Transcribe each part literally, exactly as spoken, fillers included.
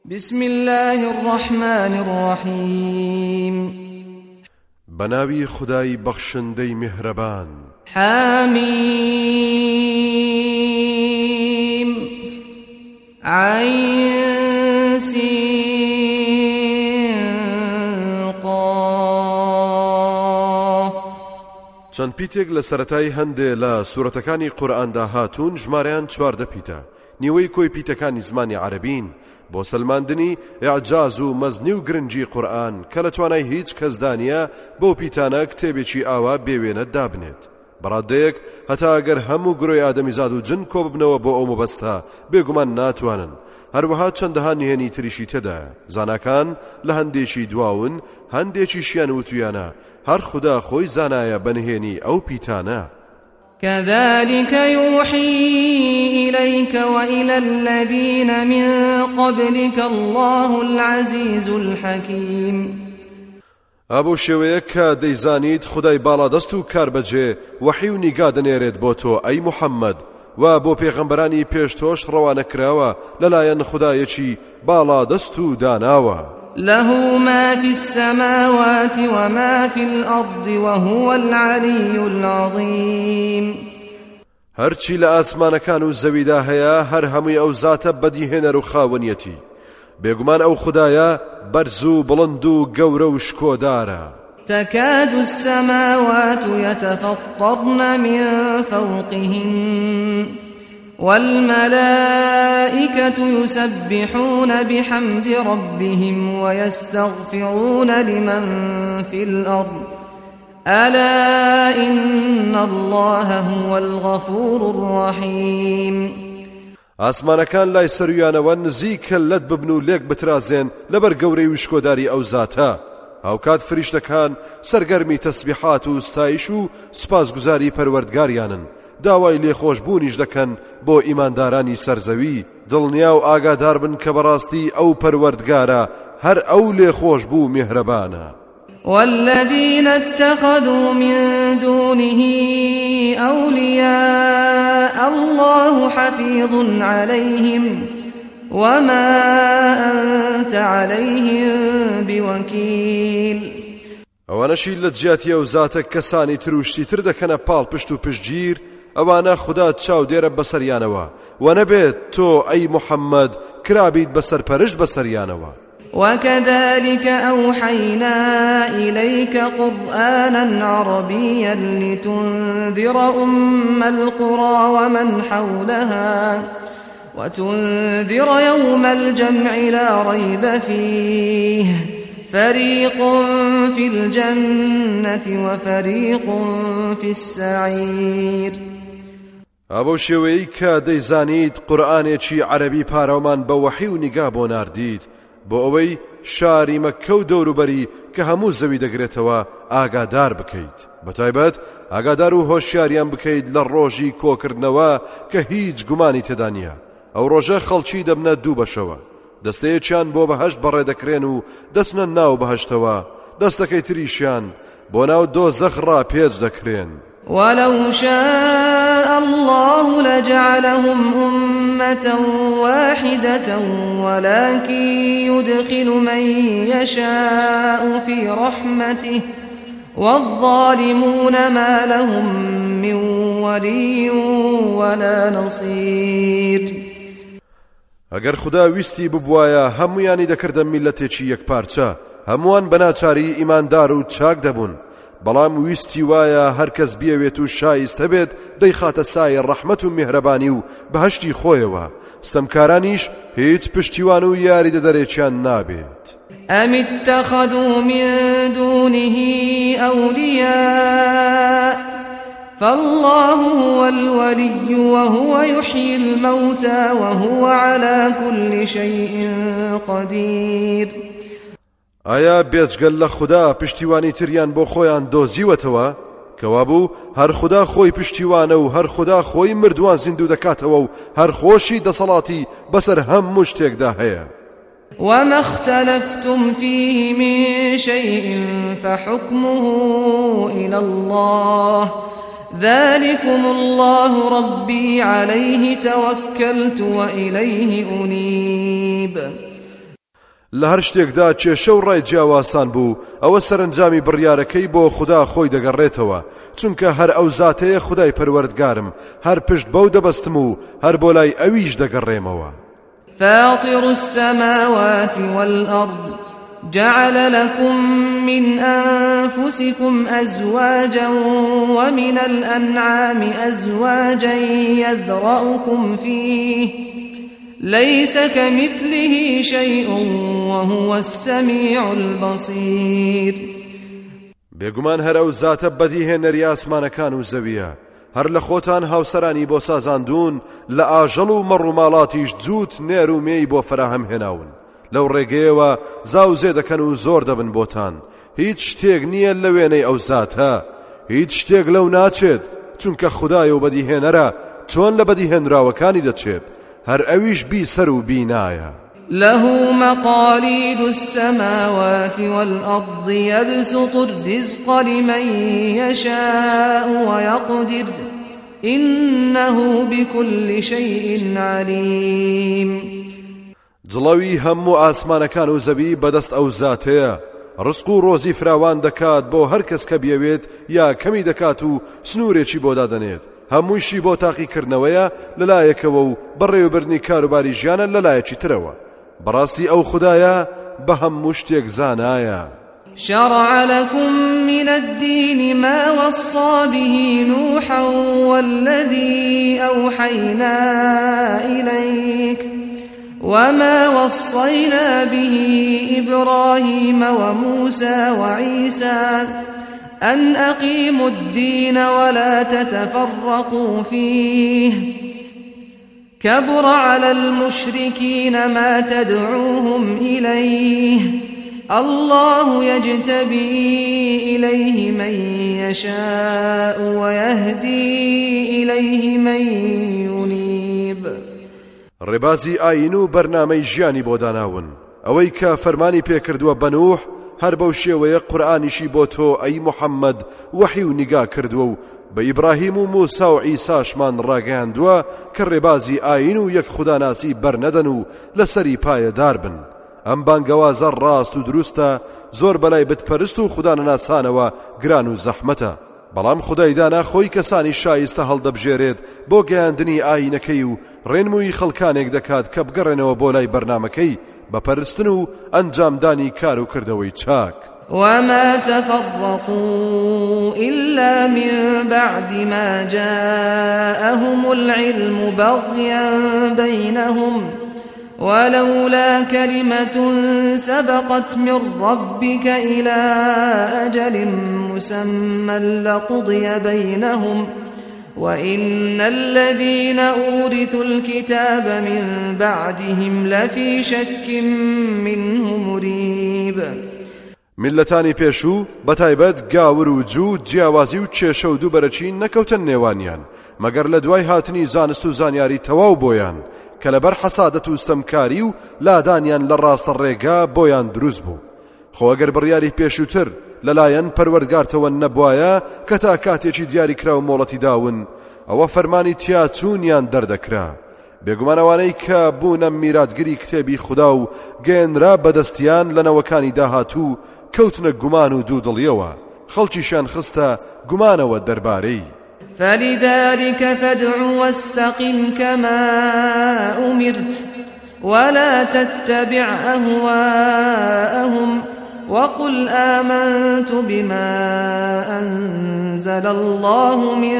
بسم الله الرحمن الرحيم بناوي خداي بخشندي مهربان حميم عين سين قاف چەند پیتێک لە سەرەتای هەندێ لە سوورەتەکانی قورئاندا هاتوون ژمارەیان چواردە پیتە نیوەی کۆی پیتەکانی زمانی عەرەبین بۆ سەلماندنی ئیعجاز و مەزنی و گرنگی قورئان کە لە توانای هیچ کەسدانە بۆ پیتانە کتێبێکی ئاوا بێوێنە دابنێت بەڕادەیەک هەتا ئەگەر هەموو گرۆی ئادەمیزاد و جن کۆ ببنەوە بۆ ئەو مەبەستە بێگومان ناتوانن هەروەها چەندەها نهێنی تریشی تێدایە زاناکان لە هەندێکی دواون هەندێکیشیان وتویانە هەر خدا خۆی زانایە بەنهێنی ئەو پیتانە كذلك يوحي إليك وإلى الذين من قبلك الله العزيز الحكيم ئابۆ شێوەیە کە دەیزانیت خدای باڵادەست و کاربەجێ وەحی و نیگا دەنێرێت بۆ تۆ ئەی موحەممەد و بۆ پێغەمبەرانی پێش تۆش ڕەوانە کراوە لەلایەن خدایەکی باڵادەست و داناوە له ما في السماوات وما في الأرض وهو العلي العظيم هەرچی لە ئاسمانەکان و زەویدا هەیە هەر هەمووی ئەو زاتە بەدیهێنەر و خاوەنیەتی بێگومان ئەو خدایە بەرز و بڵند و گەورە و شکۆدارە تكاد السماوات يتفطرن من فوقهن والملائكة يسبحون بحمد ربهم ويستغفرون لمن في الأرض ألا إن الله هو الغفور الرحيم ئاسمانەکان لای سەرویانەوە نزیکە لەت ببن و لێک بترازێن لەبەر گەورەی و شکۆداری ئەو زاتە هاوکات فریشتەکان سەرگەرمی تەسبیحات و ستایش و سوپاسگوزاری پەروەردگاریانن داوای لێخۆشبوونیش دەکەن بۆ ئیماندارانی سەرزەوی دڵنیا و ئاگادار بن کە بەڕاستی ئەو پەروەردگارە هەر ئەو لێخۆشبوو میهرەبانە والذين اتخذوا من دونه أولياء الله حفيظ عليهم وما أنت عليهم بوكيل ئەوانەشی لە جیاتی ئەو زاتە کەسانی تروشتی تر دەکەنە پاڵ پشت و پشتگیر ئەوانە خوددا چاو دێرە بەسەریانەوە و نەبێت تۆ ئەی موحەممەد کرابیت بەسەرپەرشت بەسەریانەوە وكذلك أوحينا إليك قرآنا عربيا لتنذر أم القرى ومن حولها وتنذر يوم الجمع لا ريب فيه فريق في الجنة وفريق في السعير ئەبەو شێوەیەی کە دەیزانیت قورئانێکی عەرەبی پاراومان بە وەحی و نیگا بۆ ناردیت بۆ ئەوەی شاری مەککە و دەوروبەری کە هەموو زەوی دەگرێتەوە ئاگادار بکەیت بەتایبەت ئاگادار و هۆشیاریان بکەیت لە ڕۆژی کۆکردنەوە کە هیچ گومانی تێدا نییە ئەو ڕۆژە خەڵکی دەبنە دوو بەشەوە دەستەیەکیان بۆ بەهەشت بەڕێدەکرێن و دەچنە ناو بەهەشتەوە دەستەکەی تریشیان بۆ ناو دۆزەخ ڕاپێچ دەکرێن ولو شاء الله لجعلهم أمة واحدة ولكن يدخل من يشاء في رحمته والظالمون ما لهم من ولي ولا نصير ئەگەر خدا ویستی ببوایە هەمویانی دەکردە میلەتێکی یەکپارچە هەمووان بەناچاری ئیماندار و چاک دەبوون بەڵام ویستی وایە هەرکەس بیەوێت و شایستە بێت دەیخاتە سایە ڕەحمەت و میهرەبانی و بەهەشتی خۆیەوە ستەمکارانیش هیچ پشتیوان و یاری دەدەرێکیان نابێت أم اتخذوا من دونه أولياء فالله هو الولي وهو يحيي الموتى وهو على كل شيء قدير ئایا بێجگەل لە خوددا پشتیوانی تریان بۆ خۆیان دۆزیوەتەوە کەوابوو هەر خوددا خۆی پشتیوانە و هەر خوددا خۆی مردووان زیندوو دەکاتەوە و هەر خۆشی دەسەڵاتی بەسەر هەموو شتێکدا هەیە وما اختلفتم فيه من شيء فحكمه إلى الله ذلكم الله ربي عليه توكلت وإليه أنيب لە هەر شتێکدا کێشە و ڕای جیاواسان بوو ئەوە سەرنجامی بڕیارەکەی بۆ خوددا خۆی دەگەڕێتەوە چونکە هەر ئەو زاتەیە خودای پەروەردگارم هەر پشت بەو دەبەستم و هەر بۆ لای ئەویش دەگەڕێمەوە. فاطر السماوات والأرض جعل لكم من أنفسكم أزواجا ومن الأنعام أزواجا يذرأكم فيه ليس كمثله شيء وهو السميع البصير. بێگومان هەر ئەو زاتە بەدیهێنەری ئاسمانەکان و زەویە هەر لە خۆتان هاوسەرانی بۆ سازاندون لە ئاژەڵ و مەڕ و ماڵاتیش جووت نێر و مێی بۆ فراهەم هێناون لەو ڕێگەیەوە زاوزێ دەکەن و زۆر دەبن بۆتان هیچ شتێک نییە لە وێنەی ئەو زاتە هیچ شتێک لەو ناچێت چونکە خودای و بەدیهێنەرە چۆن لە بەدیهێنراوەکانی دەچێت هەر ئەویش بیسەر و بینایە. له مقاليد السماوات والأرض يبسط الرزق لمن يشاء ويقدر إنه بكل شيء عليم. جڵەوی هەموو ئاسمانەکان و زەوی بەدەست ئەو زاتەیە ڕزق و ڕۆزی فراوان دەکات بۆ هەر کەس کە بیەوێت یا کەمی دەکات و سنوورێکی بۆ دادەنێت هەموویشی بۆ تاقیکردنەوەیە لەلایەکەوە و بەڕێوەبردنی کاروباری ژیانە لەلایەکی ترەوە بەڕاستی ئەو خودایە بە هەموو شتێک زانایە. شرع لكم من الدين ما وصى به نوحا والذي أوحينا إليك وما وصينا به إبراهيم وموسى وعيسى أن أقيموا الدين ولا تتفرقوا فيه كبر على المشركين ما تدعوهم إليه الله يجتبي إليه من يشاء ويهدي إليه من ينيب. ڕێبازی ئاین و بەرنامەی ژیانی بۆ داناون ئەوەی کە فەرمانی پێکردووە بە نوح هەر بەو شێوەیە قورئانیشی بۆ تۆ ئەی موحەممەد وەحی و نیگا کردووە و بە ئیبراهیم و موسا و عیساشمان ڕاگەیاندووە کە ڕێبازی ئاین و یەک خوداناسی بەرنەدەن و لەسەری پایەدار بن. ئەم بانگەوازە ڕاست و دروستە زۆر بەلای بتپەرست و خودانەناسانەوە گران و زەحمەتە بەڵام خودای دانا خۆی کەسانی شایستە هەڵدەبژێرێت بۆ گەیاندنی ئاینەکەی و ڕێنمووی خەڵکانێک دەکات کە بگەڕێنەوە بۆ لای بەرنامەکەی بەپەرستن و ئەنجامدانی کار و کردەوەی چاک. وما تفرقوا إلا من بعد ما جاءهم العلم بغيا بينهم ولولا كلمة سبقت من ربك إلى أجل مسمى لقضي بينهم وإن الذين أورثوا الكتاب من بعدهم لفي شك منه مريب. ملتانی پێشوو بەتایبەت گاور و جوو جیاوازی و کێشە و دووبەرەچی نەکەوتن نێوانیان مەگەر لە دوای هاتنی زانست و زانیاری تەواو بۆیان کە لەبەر حەسادەت و ستەمکاری و لادانیان لە ڕاستە ڕێگا بۆیان دروست بوو. خۆ ئەگەر بڕیاری پێشووتر لەلایەن پەروەردگارتەوە نەبوایە کە تا کاتێکی دیاری کرا و مۆڵەتی داون ئەوە فەرمانی تیاچوونیان دەردەکرا. بێگومانەوانەی کە بوونە میراتگری کتێبی خوددا و گەێنرا بەدەستیان لە نەوەکانی داهاتوو کەوتنە گومان و دوودڵیەوە خەڵکیشیان خستە گومانەوە دەربارەی. فلذلك فادع واستقم كما أمرت ولا تتبع أهواءهم وقل آمنت بما أنزل الله من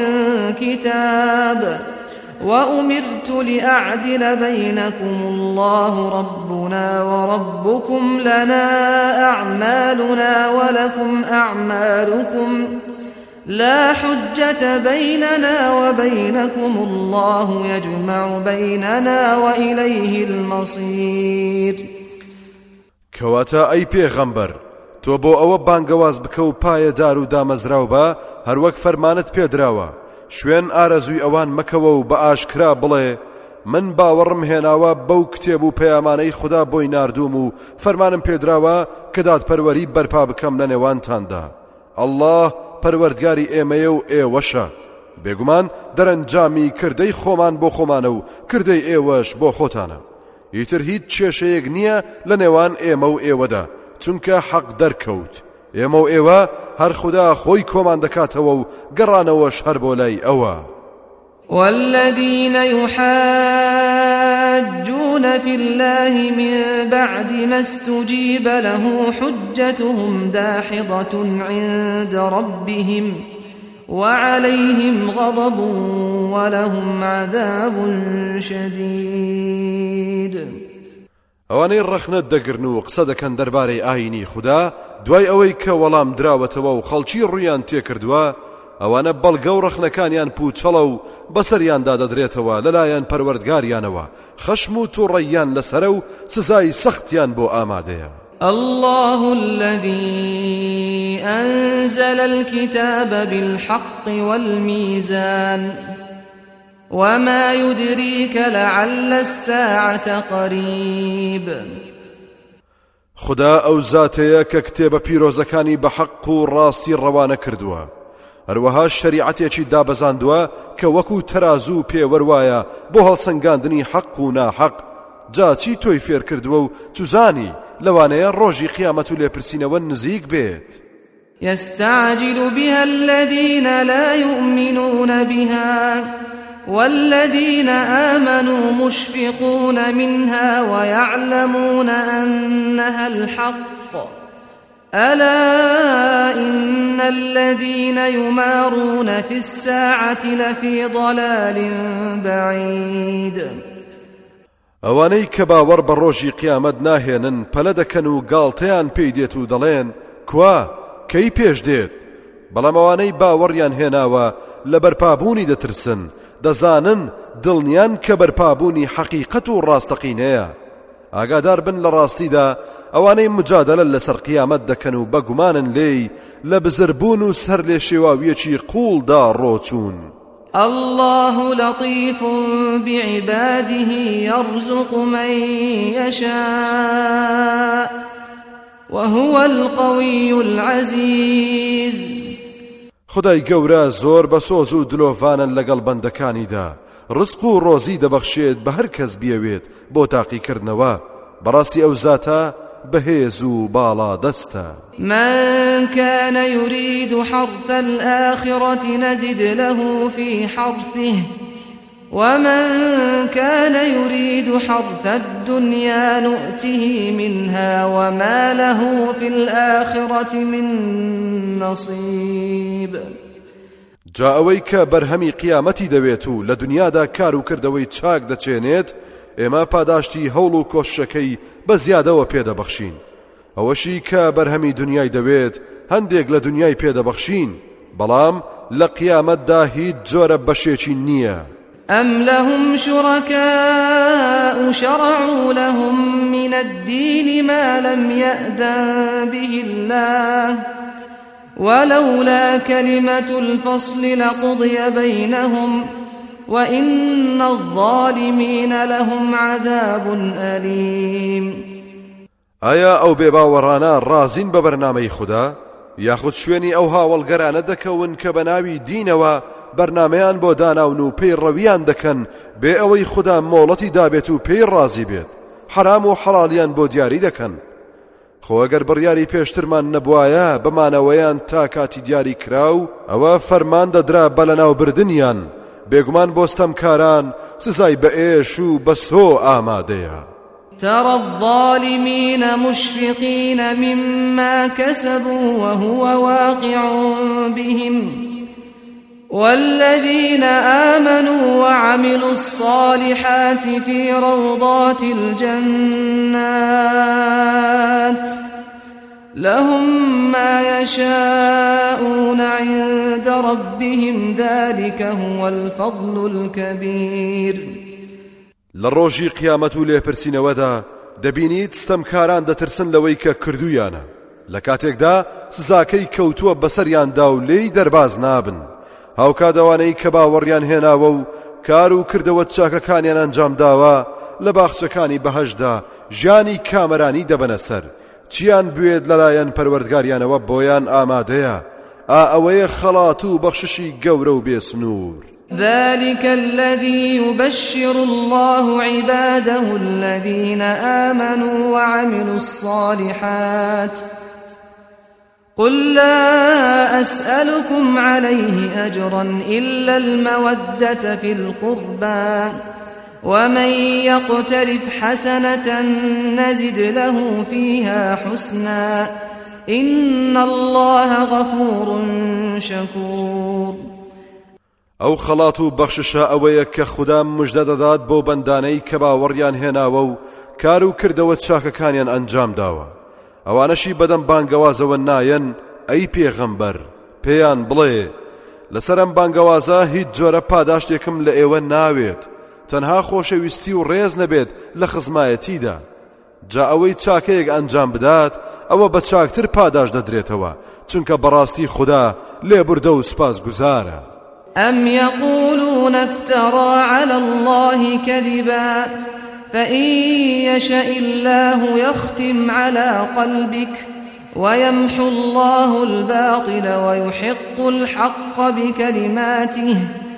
كتاب وأمرت لأعدل بينكم الله ربنا وربكم لنا أعمالنا ولكم أعمالكم لا حجة بيننا وبينكم الله يجمع بيننا وإليه المصير. کەواتە ئەی پێغەمبەر تۆ بۆ ئەوە بانگەواز بکە و پایەدار و دامەزراو بە هەروەک فەرمانت پێدراوە شوێن ئارەزووی ئەوان مەکەوە و بە ئاشکرا بڵێ من باوەڕم هێناوە بەو کتێب و پەیامانەی خوددا بۆی ناردووم و فەرمانم پێدراوە کە دادپەروەری بەرپا بکەم لە نێوانتاندا. ئەڵڵاه پەروەردگاری ئێمەیە و ئێوەشە بێگومان دەرەنجامی کردەی خۆمان بۆ خۆمانە و کردەی ئێوەش بۆ خۆتانە. ئیتر هیچ کێشەیەک نییە لە نێوان ئێمە و ئێوەدا چونکە حەق دەرکەوت ئێمە و ئێوە هەر خوددا خۆی کۆمان دەکاتەوە و گەڕانەوەش هەر بۆ لای ئەوە. والذين يحاجون في الله من بعد ما استجيب له حجتهم داحضة عند ربهم وعليهم غضب ولهم عذاب شديد. ئەوانەی ڕەخنە دەگرن و قسە دەکەن دەربارەی ئاینی خوددا دوای ئەوەی کە وەڵام دراوەتەوە و خەڵکی ڕوویان تێکردووە ئەوانە بەڵگە و ڕەخنەکانیان پوچەڵە و بەسەریاندا دەدرێتەوە لەلایەن پەروەردگاریانەوە خەشم و تووڕەیان لەسەرە و سزای سەختیان بۆ ئامادەیە. الله الذي أنزل الكتاب بالحق والميزان وما يدريك لعل الساعة قريب. خدا ئەو زاتەیە کە کتێبە پیرۆزەکانی بە حەق و ڕاستی ڕەوانە کردووە هەروەها شەریعەتێکی دابەزاندووە کە وەکو تەرازوو پێوەروایە بۆ هەڵسەنگاندنی حەق و ناحەق. جا چی تۆی فێر کردووە و توزانی لەوانەیە ڕۆژی قیامەت و لێپرسینەوە نزیک بێت. يستعجل بها الذين لا يؤمنون بها والذين آمنوا مشفقون منها ويعلمون أنها الحق ألا إن الذين يمارون في الساعة لفي ضلال بعيد. ئەوانەی کە باوەڕ بە ڕۆژی قیامەت ناهێنن پەلە دەکەن و گاڵتەیان پێی دێت و دەڵێن کوا کەی پێش دێت، بەڵام ئەوانەی باوەڕیان هێناوە لە بەرپابوونی دەترسن دەزانن دڵنیان کە بەرپابوونی حەقیقەت و ڕاستەقینەیە. ئاگادار بن لە ڕاستیدا ئەوانەی مجادلە لەسەر قیامەت دەکەن و بەگومانن لێی لە بزربوون و سەر لێ شێواویەکی قوڵدا ڕۆچوون. الله لطيف بعباده يرزق من يشاء وهو القوي العزيز. خدای گەورە زۆر بە سۆز و دلۆڤانن لەگەڵ بەندەکانیدا ڕزق و ڕۆزی دەبەخشێت بە هەر کەس بیەوێت بۆ تاقیکردنەوە. بەڕاستی ئەو زاتە بەهێز و باڵا دەستە. من كان يريد حرث الآخرة نزد له في حرثه ومن كان يريد حرث الدنيا نؤته منها وما له في الآخرة من نصيب. جا ئەوەی کە بەرهەمی قیامەتی دەوێت و لە دنیادا کار و کردەوەی چاک دەچێنێت ئێمە پاداشتی هەوڵ و کۆشەکەی بە زیادەوە پێدەبەخشین. ئەوەشی کە بەرهەمی دنیای دەوێت هەندێک لە دنیای پێدەبەخشین بەڵام لە قیامەتدا هیچ جۆرە بەشێکی نییە. أم لهم شركاء شرعوا لهم من الدين ما لم يأذن به الله ولولا كلمة الفصل لقضي بينهم وإن الظالمين لهم عذاب أليم. ئایا ئەو بێباوەڕانە ڕازین بە بەرنامەی خوددا یاخود شوێنی ئەو هاوڵگەرانە دەکەون کە بە ناوی دینەوە بەرنامەیان بۆ داناون و پێی ڕەویان دەکەن بێ ئەوەی خوددا مۆڵەتی دابێت و پێی ڕازی بێت حرام و حەڵالیان بۆ دیاری دەکەن. خۆ ئەگەر بڕیاری پێشترمان نەبوایە بەمانەوەیان تا کاتی دیاری کراو ئەوە فەرمان دەدرا بە لەناوبردنیان بێگومان بۆستەمکاران سزای بە ئێش و بە سۆ ئامادەیە. ترى الظالمين مشفقين مما كسبوا وهو واقع بهم والذين آمنوا وعملوا الصالحات في روضات الجنات لهم ما يشاءون عند ربهم ذلك هو الفضل الكبير. لروجي قيامتو لێپرسینەوەدا دەبینیت ستەمکاران دەترسن لەوەی کە کردویانە لە کاتێکدا سزاکەی کەوتووە بەسەریاندا و لێی دەرباز نابن. هاوکادەوانەی کە باوەڕیان هێناوە و کار و کردەوە چاکەکانیان ئەنجام داوە لە باخچەکانی بەهەشدا ژیانی کامەرانی دەبەنە سەر چیان بوێت لەلایەن پەروەردگاریانەوە بۆیان ئامادەیە. ئا ئەوەیە خەڵات و بەخششی گەورە و بێسنوور. ذلك الذي يبشر الله عباده الذين آمنوا وعملوا الصالحات قل لا أسألكم عليه أجرا إلا المودة في القربى ومن يقترف حسنة نزد له فيها حسنا إن الله غفور شكور. ئەو خەڵات و بەخششە ئەوەیە کە خوددا مژدە دەدات بۆ بەندانەی کە باوەڕیان هێناوە و کار و کردەوە چاکەکانیان ئەنجام داوە. ئەوانەشی بەدەم بانگەوازەوە نایەن ئەی پێغەمبەر پێیان بڵێ لەسەرم بانگەوازە هیچ جۆرە پاداشتێکم لە ئێوە ناوێت تەنها خۆشەویستی و ڕێز نەبێت لە خزمایەتیدا. جا ئەوەی چاکەیەک ئەنجام بدات ئەوە بە چاکتر پاداش دەدرێتەوە چونکە بەڕاستی خوددا لێبوردە و سپاس گوزارە. أم يقولون افترى على الله كذبا فإن يشاء الله يختم على قلبك ويمحو الله الباطل ويحق الحق بكلماته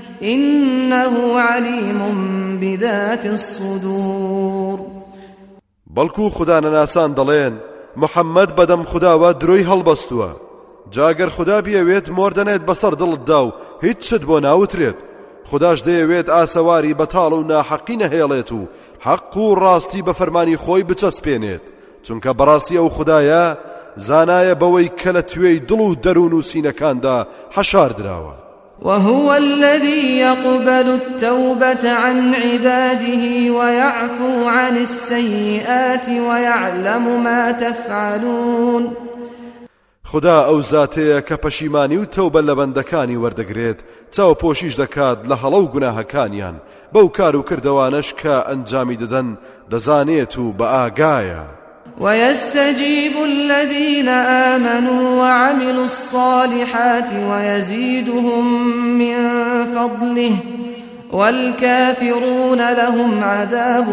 إنه عليم بذات الصدور. بەڵکو خوددا نەناسان دەڵێن محەممەد بەدەم خودداوە درۆی هەڵبەستووە جاگەر خوددا بیەوێت مۆردەنێت بەسەر دڵتدا و هیچ شت بۆ ناوترێت. خودداش دەیەوێت ئاسەواری بەتاڵ و ناحەقی نەهێڵێت و حەق و ڕاستی بە فەرمانی خۆی بچەسپێنێت چونکە بەڕاستی ئەو خوددایە زانایە بەوەی کە لە توێی دڵ و دەروون و سینەکاندا حەشار دراوە. وهو الذي يقبل التوبة عن عباده ويعفو عن السيئات ويعلم ما تفعلون. خدا ئەو زاتەیە کە پەشیمانی و تەوبە لە بەندەکانی وەردەگرێت چاو پۆشیش دەکات لە هەڵە و گوناهەکانیان بەو کار و کردەوانش کە ئەنجامی دەدەن دەزانێت و بە ئاگایە. ويستجيب الذين آمنوا وعملوا الصالحات ويزيدهم من فضله والكافرون لهم عذاب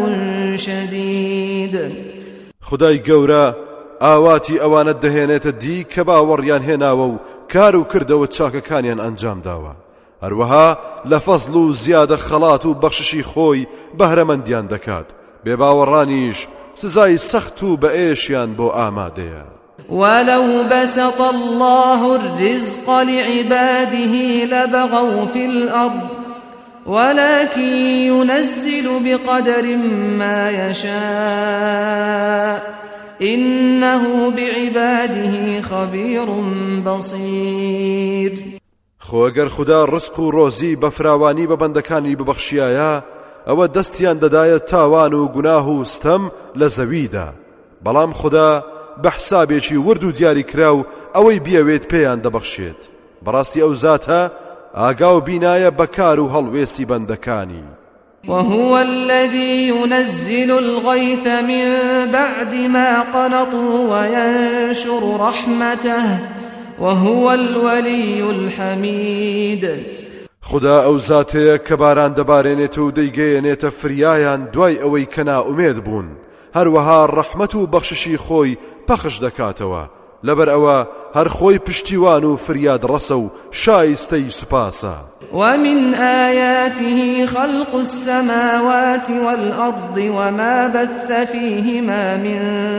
شديد. خدای گەورە ئاواتی ئەوانە دەهێنێتە دی کە باوەڕیان هێناوە و کار و کردەوە چاکەکانیان ئەنجام داوە. هەروەها لە فەزڵ و زیادە خەڵات و بەخششی خۆی بەهرەمەندیان دەکات. بێباوەڕانیش سزای سەخت و بەئێشیان بۆ ئامادەیە. ولو بسط الله الرزق لعباده لبغوا في الأرض ولكن ينزل بقدر ما يشاء إنه بعباده خبير بصير. خۆ ئەگەر خوددا ڕزق و ڕۆزی بە فراوانی بە بەندەکانی ببەخشیایە ئەوە دەستیان دەدایە تاوان و گوناه و ستەم لە زەویدا بەڵام خوددا بە حسابێکی ورد و دیاری کرا و ئەوەی بیەوێت پێیان دەبەخشێت. بەڕاستی ئەو زاتە ئاگا و بینایە بەکار و هەڵوێستی بەندەکانی. وهو الذي ينزل الغيث من بعد ما قنطوا وينشر رحمته وهو الولي الحميد. خدا ئەو زاتەیە کە باران دەبارێنێت و دەیگەیەنێتە فریایان دوای ئەوەی کە نائومێد بوون هەروەها ڕەحمەت و بەخششی خۆی پەخش دەکاتەوە لەبەر ئەوە هەر خۆی پشتیوان و فریاد ڕەسە و شایستەی سوپاسە. ومن آياته خلق السماوات والأرض وما بث فيهما من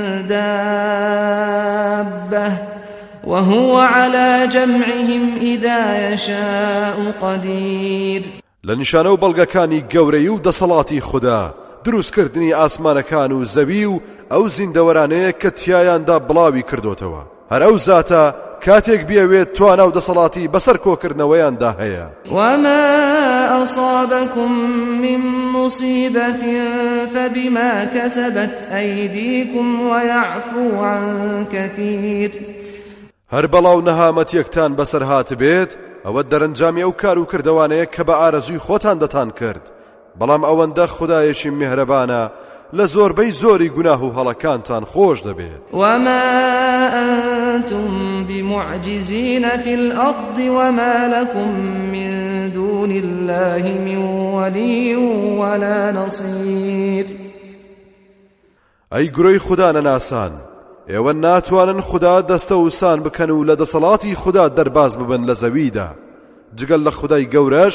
دابة وهو على جمعهم إذا يشاء قدير. لنشانه و بەڵگەکانی گەورەی و دەسەڵاتی خوددا دروستکردنی ئاسمانەکان و زەوی و ئەو زیندەوەرانەیە کە تیایاندا بڵاوی کردوتەوە. هەر ئەو زاتە کاتێک بیەوێت توانە و دەسەڵاتی بەسەر کۆکردنەوەیاندا هەیە. وما أصابكم من مصيبة فبما كسبت أيديكم ويعفو عن كثير. هەر بەڵاو نەهامەتیەکتان بەسەر هات بێت ئەوە دەرەنجامی ئەو کار و کردەوانەیە کە بە ئارەزوی خۆتان دەتان کرد بەڵام ئەوەندە خودایەشی میهرەبانە لە زۆربەی زۆری گوناه و هەڵەکانتان خۆش دەبێت. وما أنتم بمعجزين في الأرض وما لكم من دون الله من ولي ولا نصير. ئەی گورۆی خوددا نەناسان ئێوە ناتوانن خوددا دەستە وسان بکەن و لە دەسەڵاتی خوددا دەرباز ببن لە زەویدا جگەل لە خودای گەورەش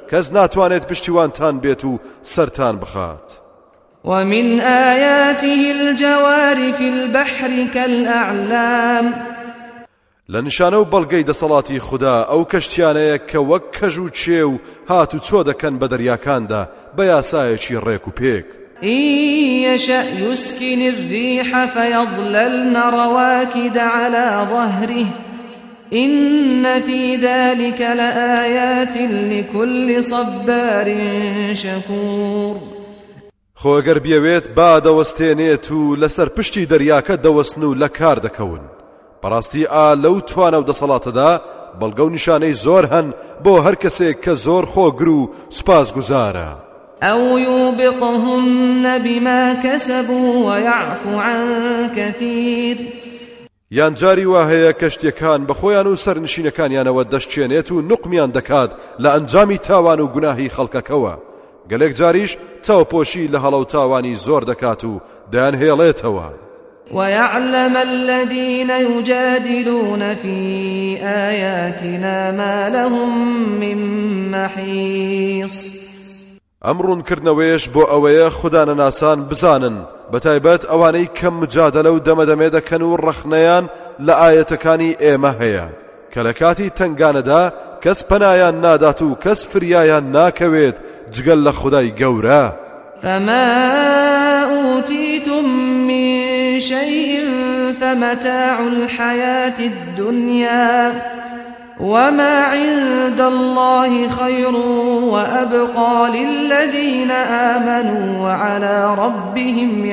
کەس ناتوانێت پشتیوانتان بێت و سەرتان بخات. ومن آياته الجوار في البحر كالأعلام لنشانە و بەڵگەی دەسەڵاتی خوددا ئەو کەشتیانەیە کە وەک کەژ و چێ و هات و چۆ دەکەن بە دەریاکاندا بە یاسایەکی ڕێک و پێک. إن يشأ يسكن الريح فيظللن رواكد على ظهره إن في ذلك لآيات لكل صبار شكور. خۆ ئەگەر بیەوێت با دەوەستێنێت و لەسەر پشتی دەریاکە دەوەستن و لە کار دەکەون. بەڕاستی ئا لەو توانە و دەسەڵاتەدا بەڵگە و نیشانەی زۆر هەن بۆ هەر کەسێک کە زۆر خۆگر و سوپاس گوزارە. أو يوبقهن بما كسبوا ويعفو عن كثير. یان جاری وا هەیە کەشتیەکان بە خۆیان و سەرنشینەکانیانەوە دەشتێنێت و نوقمیان دەکات لە ئەنجامی تاوان و گوناهی خەڵکەکەوە. گەلێک جاریش چاوپۆشی لە هەڵە و تاوانی زۆر دەکات و دەیان هێڵێتەوە. ويعلم الذين يجادلون في آياتنا ما لهم من محيص. ئەمڕون کردنەوەیش بۆ ئەوەیە خوددانە ناسان بزانن بەتایبەت ئەوانەی کەم مجادلە و دەمەدەمێ دەکەن و ڕەخنەیان لە ئاەتەکانی ئێمە هەیە کە لە کاتی تنگانەدا کەس پەنایان نادات و کەس فریایان ناکەوێت جگەل لە خودای گەورە. فما أوتيتم من شيء فمتاع الحياة الدنيا وما عند الله خير وأبقى للذين آمنوا وعلى ربهم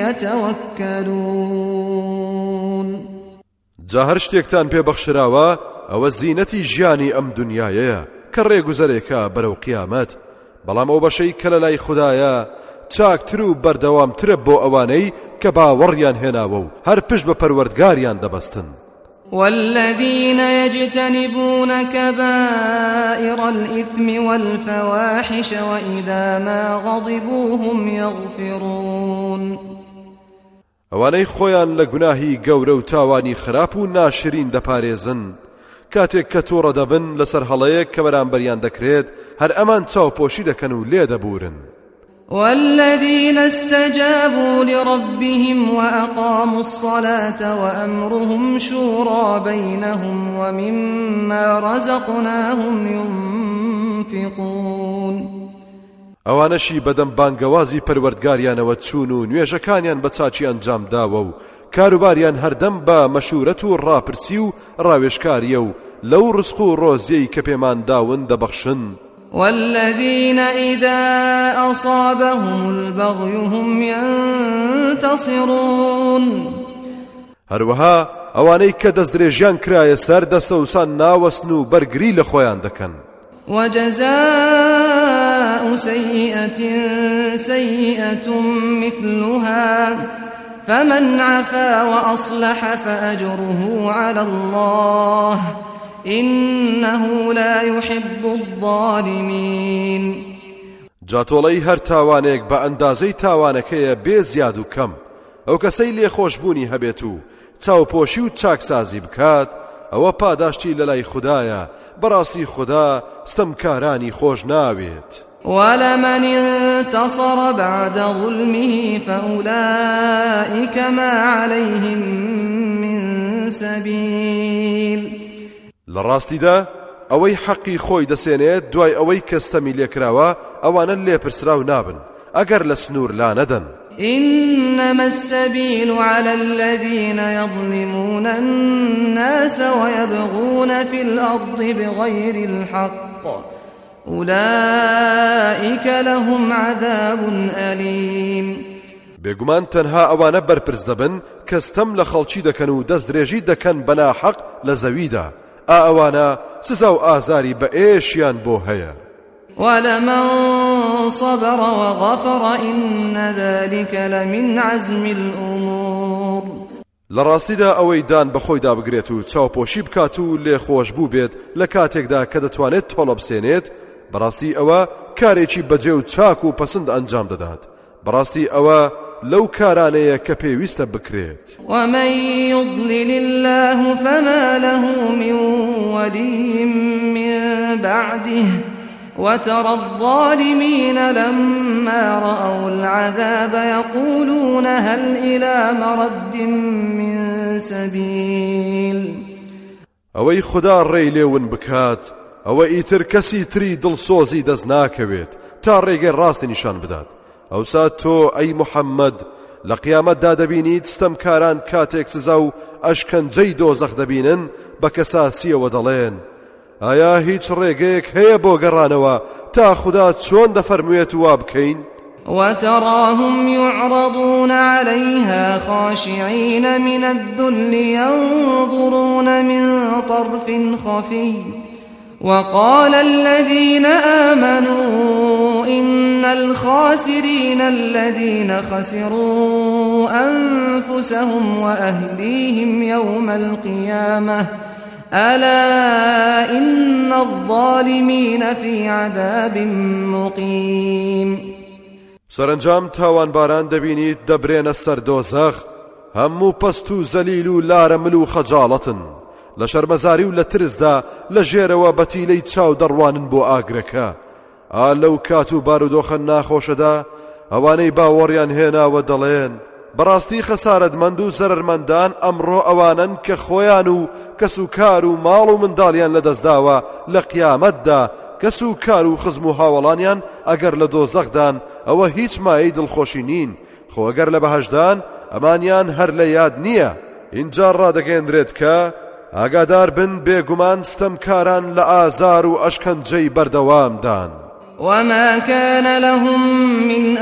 يتوكلون. جاهر شتێکتان پێبەخشراوە ئەوە زینەتی ژیانی ئەم دنیایەیە کە ڕێگوزەرێکە بەرەو قیامەت، بەڵام ئەو بەشەی کە لە لای خوددایە چاکتر و بەردەوامترە بۆ ئەوانەی کە باوەڕیان هێناوە و هەر پشت بە پەروەردگاریان دەبەستن. والذين يجتنبون كبائر الإثم والفواحش وإذا ما غضبوا هم يغفرون. ئەوانەی خۆیان لە گوناهی گەورە و تاوانی خراپ و ناشرین دەپارێزن کاتێک کە تووڕە دەبن لەسەر هەڵەیەک کە بەرامبەریان دەکرێت هەر ئەمان چاوپۆشی دەکەن و لێ دەبورن. والذين استجابوا لربهم وأقاموا الصلاة وأمرهم شورى بينهم ومما رزقناهم ينفقون. ئەوانەشی بەدەم بانگەوازی پەروەردگاریانەوە چوون و نوێژەکانیان بە چاچی ئەنجام داوە و کاروباریان هەردەم بە مەشورەت و ڕاپرسی و ڕاوێژکاریە و لەو ڕزق و ڕۆزیەی کە پێمان داون دەبەخشن. والذين إذا أصابهم البغي هم ينتصرون. هەروەها ئەوانەی کە دەستدرێژیان کرایە سەر دەسەوسان ناوەستن و بەرگری لە خۆیان دەکەن. وجزاء سيئة سيئة مثلها فمن عفا وأصلح فأجره على الله إنه لا يحب الظالمين. جاتۆڵەی هەر تاوانێک بە ئەندازەی تاوانەکەیە بێ زیاد و کەم ئەو کەسەی لێ خۆشبوونی هەبێت و چاوپۆشی و چاکسازی بکات ئەوە پاداشتی لەلای خوددایە، بەڕاستی خوددا ستەمکارانی خۆش ناوێت. ولمن انتصر بعد ظلمه فأولئك ما عليهم من سبيل. لڕاستیدا ئەوەی حەقی خۆی دەسێنێت دوای ئەوەی کەستەمی لێکراوە ئەوانە لێپرسراو نابن ئەگەر لە سنوور لا نەدەن. إنما السبيل على الذين يظلمون الناس ويبغون في الأرض بغير الحق أولئك لهم عذاب أليم. بێگومان تەنها ئەوانە بەرپرس دەبن کە ستەم لە خەڵکی دەکەن و دەستدرێژی دەکەن بە ناحەق لە زەویدا، ئا ئەوانە سزا و ئازاری بە ئێشیان بۆ هەیە. ولمن صبر وغفر إن ذلك لمن عزم الأمور. لڕاستیدا ئەوەی دان بەخۆیدا بگرێت و چاوپۆشی بکات و لێ خۆش بوو بێت لە کاتێکدا کە دەتوانێت تۆڵە بسێنێت، بەڕاستی ئەوە کارێکی بەجێ و چاک و پەسند ئەنجام دەدات. بەڕاستی ئەوە لەو کارانەیە کە پێویستە بکرێت. ومن يضلل الله فما له من ولي من بعده وترى الظالمين لما رأوا العذاب يقولون هل إلى مرد من سبيل ئەوەی خوددا ڕێی لێون بکات ئەوە ئیتر کەسی تری دڵسۆزی دەست ناکەوێت تا ڕێگەی ڕاستی نیشان بدات. ئەوسا تۆ ئەی محەممەد لە قیامەتدا دەبینیت ستەمکاران کاتێک سزا و ئەشکەنجەی دۆزەخ دەبینن بە کەساسیەوە دەڵێن ئایا هیچ ڕێگەیەک هەیە بۆ گەڕانەوە تا خوددا چۆن دەفەرموێت وا بکەین؟ وتراهم يعرضون عليها خاشعين من الذل ينظرون من طرف خفي وقال الذين آمنوا إن الخاسرين الذين خسروا أنفسهم وأهليهم يوم القيامة ألا إن الظالمين في عذاب مقيم. سەرنجام تاوانباران دەبینیت دەبرێنە سەر دۆزەخ هەموو پەست و زەلیل و لارەمل و خەجاڵەتن لە شەرمەزاری و لە ترسدا لە ژێرەوە بەتیلەی چاو دەڕوانن بۆ ئاگرەکە. ئا لەو کات و بارودۆخە ناخۆشەدا ئەوانەی باوەڕیان هێناوە دەڵێن بەڕاستی خەسارەتمەند و زەرەرمەندان ئەمڕۆ ئەوانن کە خۆیان و کەس و کار و ماڵ و منداڵیان لەدەستداوە لە قیامەتدا کەس و کار و خزم و هاوڵانیان ئەگەر لە دۆزەخدان ئەوە هیچ مایەی دڵخۆشی نین خۆ ئەگەر لە بەهەشدان ئەمانیان هەر لە یاد نییە. اینجا ڕادەگەیەندرێت کە ئاگادار بن بێگومان ستەمکاران لە ئازار و ئەشکەنجەی بەردەوامدان. وما كان لهم من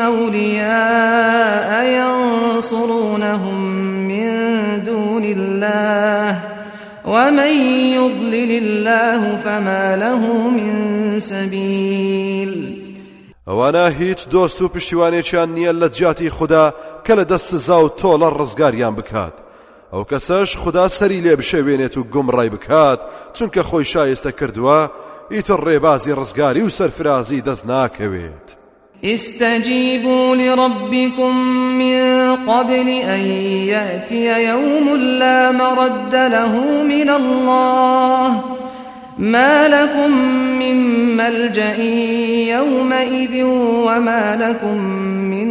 أولياء ينصرونهم من دون الله ومن يضلل الله فما له من سبيل. ئەوانە هیچ دۆست و پشتیوانێکیان نییە لە جیاتی خوددا کە لە دەست سزا و تۆڵە ڕزگاریان بکات. ئەو کەسەش خوددا سەری لێ بشێوێنێت و گومڕای بکات چونکە خۆی شایستە کردووە ئیتر ڕێبازی ڕزگاری و سەرفرازی دەست ناکەوێت. استجيبوا لربكم من قبل أن يأتي يوم لا مرد له من الله ما لكم من ملجأ يومئذ وما لكم من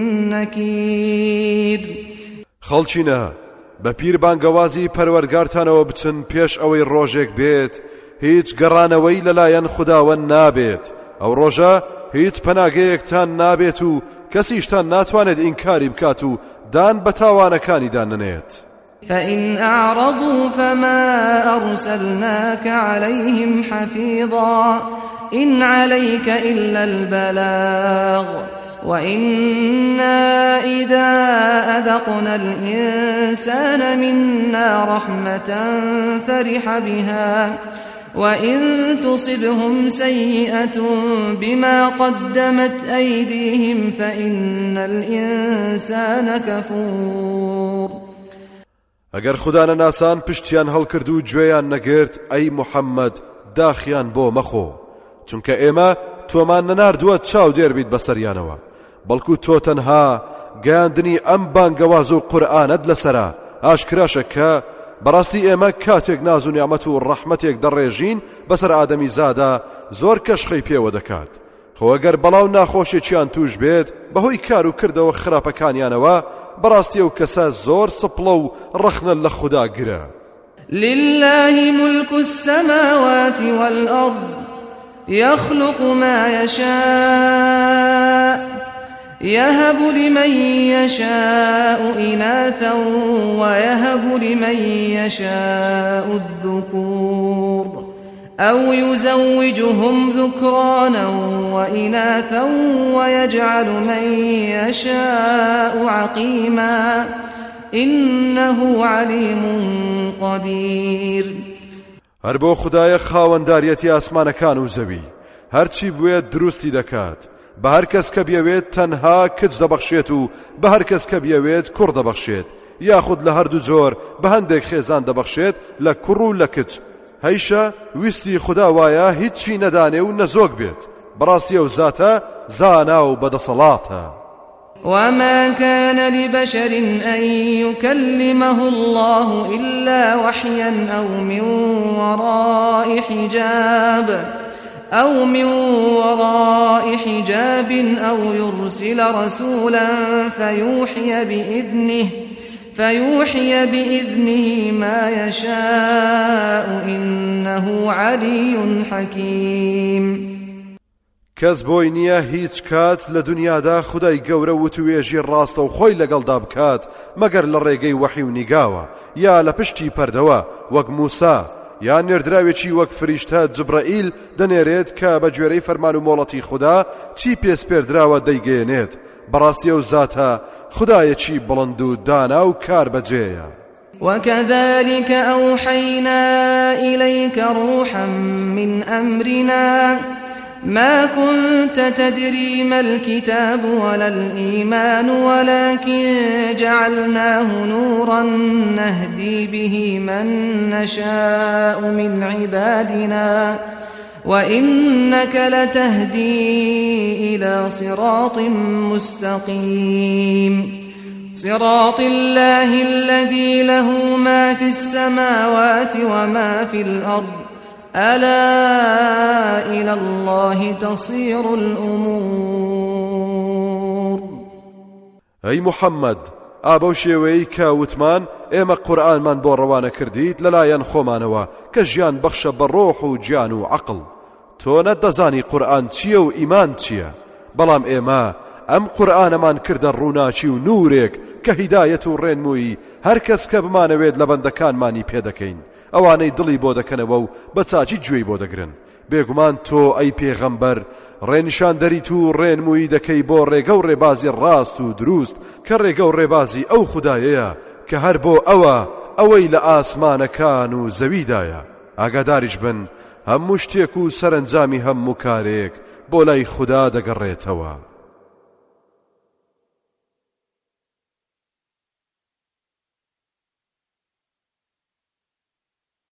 نكير. خەڵچینە بە پیربانگەوازی پەروەرگارتانەوە بچن پێش ئەوەی ڕۆژێک بێت هیچ گەڕانەوەی لەلایەن خودداوەند نابێت. ئەو ڕۆژە هیچ پەناگەیەکتان نابێت و کەسیشتان ناتوانێت ئینکاری بکات و دان بە تاوانەکانیدان ننێت. فإن أعرضوا فما أرسلناك عليهم حفيظا إن عليك إلا البلاغ وإنا إذا أذقنا الإنسان منا رحمة فرح بها وإن تصبهم سيئة بما قدمت أيديهم فإن الإنسان كفور. ئەگەر خوددانە ناسان پشتیان هەڵکرد و گوێیان نەگرت ئەی محەممەد داخیان بۆ مەخۆ چونکە ئێمە تۆمان نەناردووە چاو دێربیت بەسەریانەوە بەڵکو تۆ تەنها گەیاندنی ئەم بانگەواز و قورئانت لەسەرە ئاشکراشە کە بەڕاستی ئێمە کاتێک ناز و نیعمەت و ڕەحمەتێک دەڕێژین بەسەر ئادەمی زادا زۆر کەشخەی پێوە دەکات. خۆ ئەگەر بەڵاو ناخۆشێکیان توش بێت بەهۆی کار و کردەوە خراپەکانیانەوە بەڕاستی ئەو کەسە زۆر سپڵە و ڕەخنە لە خوددا گرە. لله ملك السماوات والأرض يخلق ما يشاء يهب لمن يشاء إناثا ويهب لمن يشاء الذكور أو يزوجهم ذكرانا وإناثا ويجعل من يشاء عقيما إنه عليم قدير. هەر بۆ خوددایە خاوەنداریەتی ئاسمانەکان و زەوی هەرچی بوێت دروستی دەکات بە هەر کەس کە بیەوێت تەنها کچ دەبەخشێت و بە هەر کەس کە بیەوێت کوڕ دەبەخشێت یاخود لە هەردوو جۆر بە هەندێک خێزان دەبەخشێت لە کوڕ و لە کچ. هەیشە ویستی خوددا وایە هیچی نەدانێ و نەزۆک بێت بەڕاستی ئەو زاتە زانا و بەدەسەڵاتە. وما كان لبشر أن يكلمه الله إلا وحيا أو من وراء حجاب أو من وراء حجاب أو يرسل رسولا فيوحي بإذنه فيوحي بإذنه ما يشاء إنه علي حكيم. کەس بۆی نییە هیچ کات لە دنیادا خودای گەورە وتوێژی ڕاستە و خۆی لەگەڵدا بکات مەگەر لە ڕێگەی وەحی و نیگاوە یا لە پشتی پەردەوە وەک موسا یا نێردراوێکی وەک فریشتە جبرائیل دەنێرێت کە بە گوێرەی فەرمان و مۆڵەتی خوددا چی پێسپێردراوە دەیگەێنێت. بەڕاستی ئەو زاتە خودایەکی بڵند و دانا و کاربەجێیە. وكذلك أوحينا إليك روحا من أمرنا ما كنت تدري ما الكتاب ولا الإيمان ولكن جعلناه نورا نهدي به من نشاء من عبادنا وإنك لتهدي إلى صراط مستقيم صراط الله الذي له ما في السماوات وما في الأرض ألا إلى الله تصير الأمور. أي محمد ئابە شێوەیەی کە وتمان ئێمە قورئانمان بۆ ڕەوانە کردیت لەلایەن خۆمانەوە کە ژیان بەخشە بە ڕۆح و گیان و عەقڵ. تۆ نەدەزانی قورئان چییە و ئیمان چییە، بەڵام ئێمە ئەم قورئانەمان کردە ڕووناچی و نورێک کە هیدایەت و ڕێنمووی هەر کەس کە بمانەوێت لە بەندەکانمانی پێدەکەین ئەوانەی دڵی بۆ دەکەنەوە و بە چاچی گوێی بۆ دەگرن. بێگومان تۆ ئەی پێغەمبەر ڕێنیشاندەریت و ڕێنمووی دەکەی بۆ ڕێگە و ڕێبازی ڕاست و دروست کە ڕێگە و ڕێبازی ئەو خودایەیە کە هەر بۆ ئەوە ئەوەی لە ئاسمانەکان و زەویدایە. ئاگاداریش بن هەموو شتێک و سەرنجامی هەموو کارێک بۆ لای خوددا دەگەڕێتەوە.